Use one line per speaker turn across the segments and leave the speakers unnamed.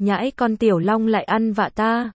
Nhãi con Tiểu Long lại ăn vạ ta.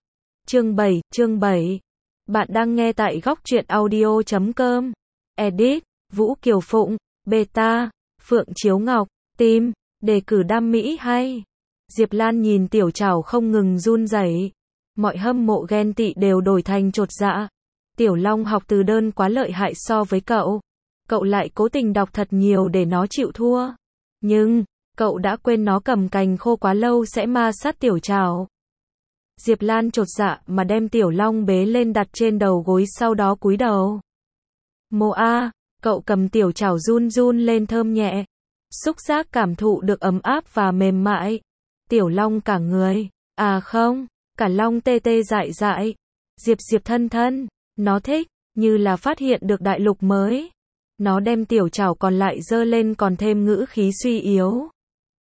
Chương 7. Bạn đang nghe tại góc truyện audio.com. Edit, Vũ Kiều Phụng, Beta, Phượng Chiếu Ngọc, Tim, đề cử đam mỹ hay. Diệp Lan nhìn Tiểu Trảo không ngừng run rẩy. Mọi hâm mộ ghen tị đều đổi thành chột dạ. Tiểu Long học từ đơn quá lợi hại so với cậu. Cậu lại cố tình đọc thật nhiều để nó chịu thua. Nhưng, cậu đã quên nó cầm cành khô quá lâu sẽ ma sát Tiểu Trảo. Diệp Lan chột dạ mà đem Tiểu Long bế lên đặt trên đầu gối sau đó cúi đầu. Mô a, cậu cầm Tiểu Trảo run run lên thơm nhẹ. Xúc giác cảm thụ được ấm áp và mềm mại. Tiểu Long cả người, à không, cả Long tê tê dại dại. Diệp thân thân, nó thích, như là phát hiện được đại lục mới. Nó đem Tiểu Trảo còn lại giơ lên còn thêm ngữ khí suy yếu.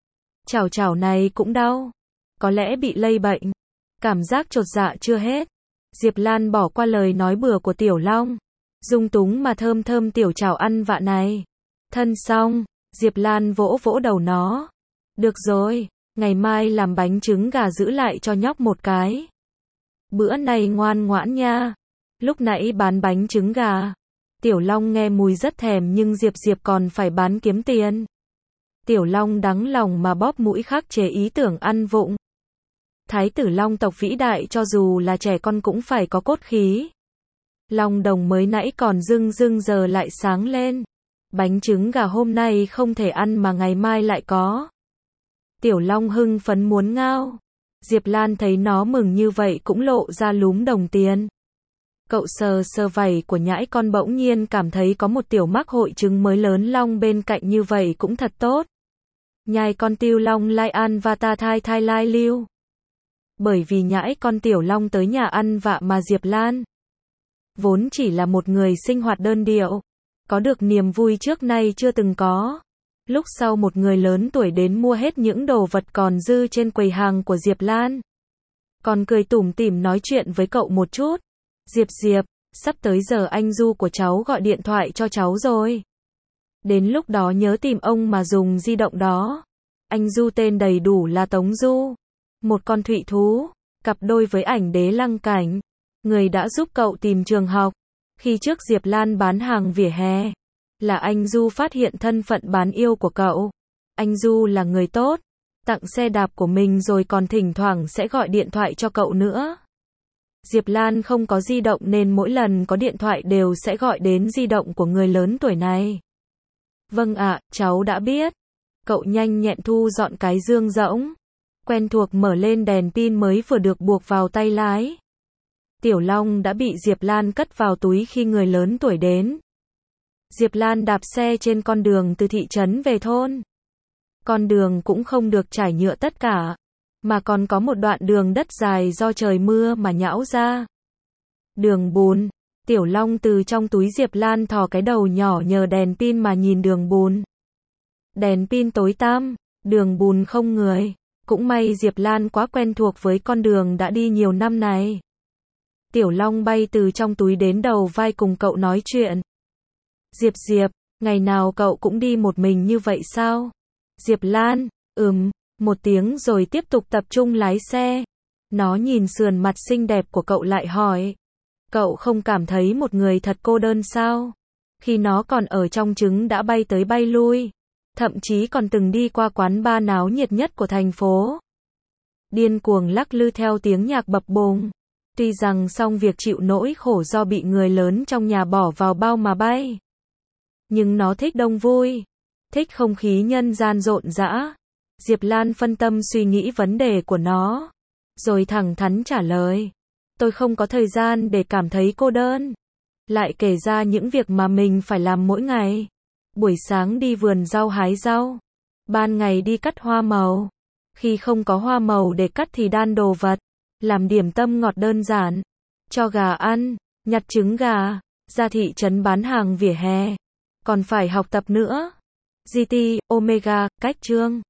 Trảo này cũng đau, có lẽ bị lây bệnh. Cảm giác chột dạ chưa hết. Diệp Lan bỏ qua lời nói bừa của Tiểu Long. Dung túng mà thơm thơm Tiểu Trảo ăn vạ này. Thân xong, Diệp Lan vỗ vỗ đầu nó. Được rồi, ngày mai làm bánh trứng gà giữ lại cho nhóc một cái. Bữa này ngoan ngoãn nha. Lúc nãy bán bánh trứng gà. Tiểu Long nghe mùi rất thèm nhưng Diệp còn phải bán kiếm tiền. Tiểu Long đắng lòng mà bóp mũi khắc chế ý tưởng ăn vụng. Thái tử Long tộc vĩ đại cho dù là trẻ con cũng phải có cốt khí. Long đồng mới nãy còn rưng giờ lại sáng lên. Bánh trứng gà hôm nay không thể ăn mà ngày mai lại có. Tiểu Long hưng phấn muốn ngao. Diệp Lan thấy nó mừng như vậy cũng lộ ra lúm đồng tiền. Cậu sờ vảy của nhãi con bỗng nhiên cảm thấy có một tiểu mắc hội chứng mới lớn long bên cạnh như vậy cũng thật tốt. Nhai con Tiêu Long lai an và ta thai lai lưu. Bởi vì nhãi con Tiểu Long tới nhà ăn vạ mà Diệp Lan vốn chỉ là một người sinh hoạt đơn điệu, có được niềm vui trước nay chưa từng có. Lúc sau một người lớn tuổi đến mua hết những đồ vật còn dư trên quầy hàng của Diệp Lan. Còn cười tủm tỉm nói chuyện với cậu một chút. Diệp, sắp tới giờ anh Du của cháu gọi điện thoại cho cháu rồi. Đến lúc đó nhớ tìm ông mà dùng di động đó. Anh Du tên đầy đủ là Tống Du. Một con thụy thú, cặp đôi với ảnh đế lăng cảnh. Người đã giúp cậu tìm trường học. Khi trước Diệp Lan bán hàng vỉa hè, là anh Du phát hiện thân phận bán yêu của cậu. Anh Du là người tốt, tặng xe đạp của mình rồi còn thỉnh thoảng sẽ gọi điện thoại cho cậu nữa. Diệp Lan không có di động nên mỗi lần có điện thoại đều sẽ gọi đến di động của người lớn tuổi này. Vâng ạ, cháu đã biết. Cậu nhanh nhẹn thu dọn cái dương rỗng. Quen thuộc mở lên đèn pin mới vừa được buộc vào tay lái. Tiểu Long đã bị Diệp Lan cất vào túi khi người lớn tuổi đến. Diệp Lan đạp xe trên con đường từ thị trấn về thôn. Con đường cũng không được trải nhựa tất cả, mà còn có một đoạn đường đất dài do trời mưa mà nhão ra. Đường bùn. Tiểu Long từ trong túi Diệp Lan thò cái đầu nhỏ nhờ đèn pin mà nhìn đường bùn. Đèn pin tối tăm, đường bùn không người. Cũng may Diệp Lan quá quen thuộc với con đường đã đi nhiều năm này. Tiểu Long bay từ trong túi đến đầu vai cùng cậu nói chuyện. Diệp, ngày nào cậu cũng đi một mình như vậy sao? Diệp Lan, một tiếng rồi tiếp tục tập trung lái xe. Nó nhìn sườn mặt xinh đẹp của cậu lại hỏi. Cậu không cảm thấy một người thật cô đơn sao? Khi nó còn ở trong trứng đã bay tới bay lui. Thậm chí còn từng đi qua quán bar náo nhiệt nhất của thành phố. Điên cuồng lắc lư theo tiếng nhạc bập bùng. Tuy rằng xong việc chịu nỗi khổ do bị người lớn trong nhà bỏ vào bao mà bay. Nhưng nó thích đông vui. Thích không khí nhân gian rộn rã. Diệp Lan phân tâm suy nghĩ vấn đề của nó. Rồi thẳng thắn trả lời. Tôi không có thời gian để cảm thấy cô đơn. Lại kể ra những việc mà mình phải làm mỗi ngày. Buổi sáng đi vườn rau hái rau. Ban ngày đi cắt hoa màu. Khi không có hoa màu để cắt thì đan đồ vật. Làm điểm tâm ngọt đơn giản. Cho gà ăn. Nhặt trứng gà. Ra thị trấn bán hàng vỉa hè. Còn phải học tập nữa. GT, Omega, cách chương.